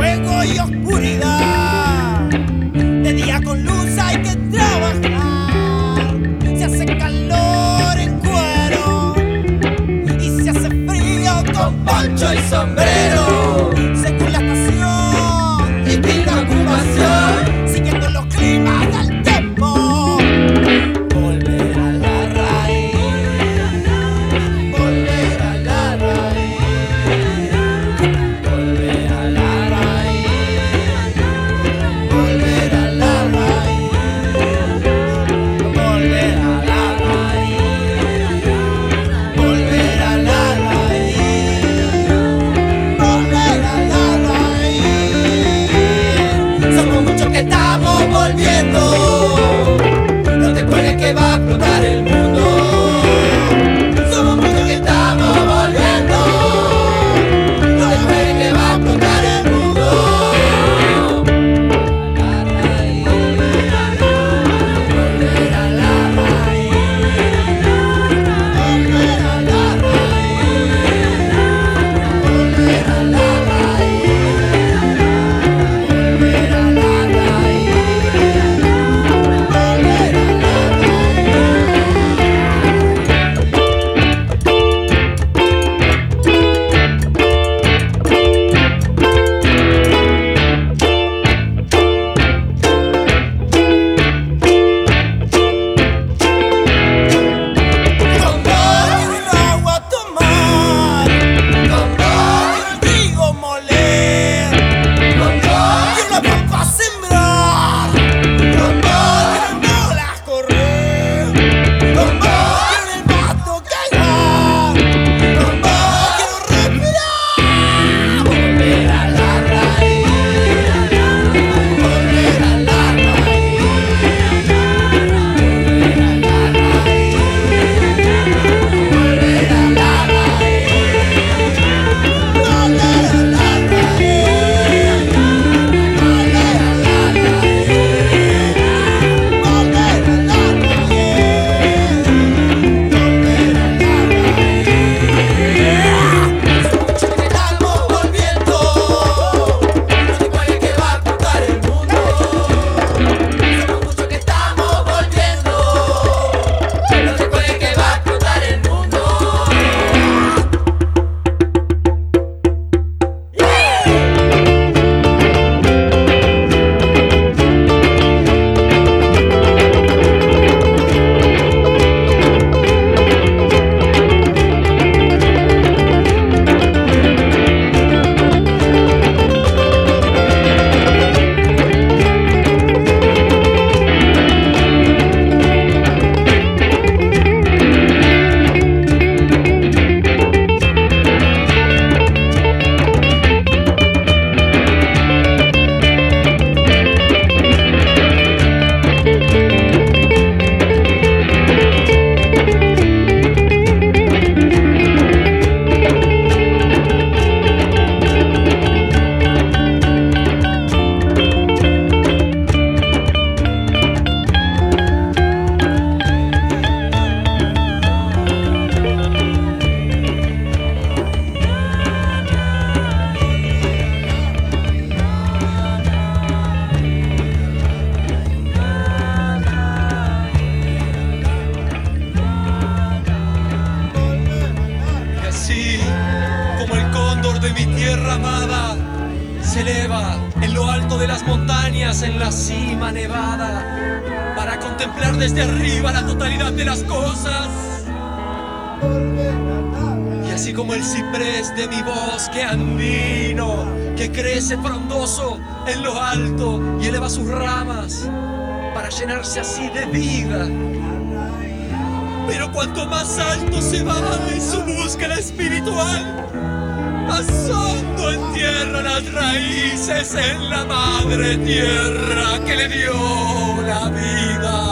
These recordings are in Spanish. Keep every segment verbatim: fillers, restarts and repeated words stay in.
fuego y oscuridad. De día con luz hay que trabajar. Se hace calor en cuero y se hace frío con poncho y sombrero. Según la estación, distinta ocupación, siguiendo los climas del tiempo. Volver a la raíz, volver a la raíz, volver a la raíz, volver a la raíz, volver a la raíz, volver a la raíz, volver a la raíz. Somos muchos que estamos volviendo. No te cuelgues que va a explotar el mundo. Somos muchos que estamos volviendo. No te cuelgues que va a explotar el mundo. La raíz, volver a la raíz, volver a la raíz, volver a la raíz, volver a la raíz, volver a la Con vos quiero agua tomar, con vos quiero el trigo moler, con vos quiero la pampa sembrar, con vos quiero en bolas correr, con vos quiero en el pasto cagar, con vos quiero respirar. Volver a la raíz, volver a la raíz, volver a la raíz, volver a la raíz, volver a la raíz, volver a la raíz, volver a la raíz, volver a la raíz. Estamos volviendo. No te cuelgues que va a explotar el mundo. Somos muchos que estamos volviendo. No te cuelgues que va a explotar el mundo. Y así como el cóndor de mi tierra amada se eleva en lo alto de las montañas, en la cima nevada, para contemplar desde arriba la totalidad de las cosas. Y así como el ciprés de mi bosque andino, que crece frondoso en lo alto y eleva sus ramas para llenarse así de vida. Pero cuanto más alto se va en su búsqueda espiritual, más hondo entierra las raíces en la madre tierra que le dio la vida.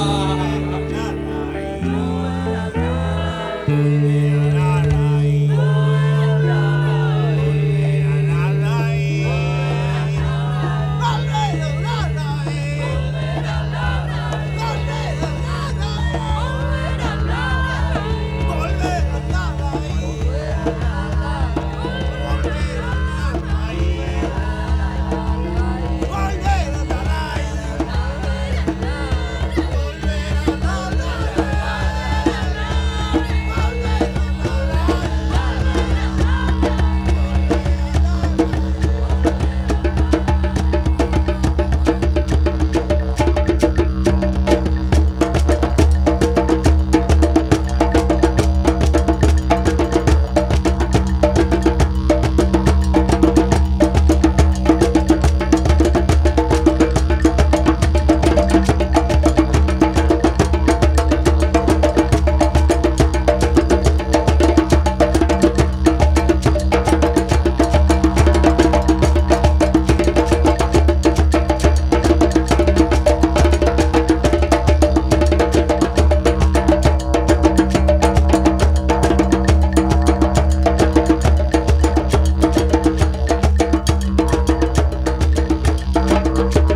Con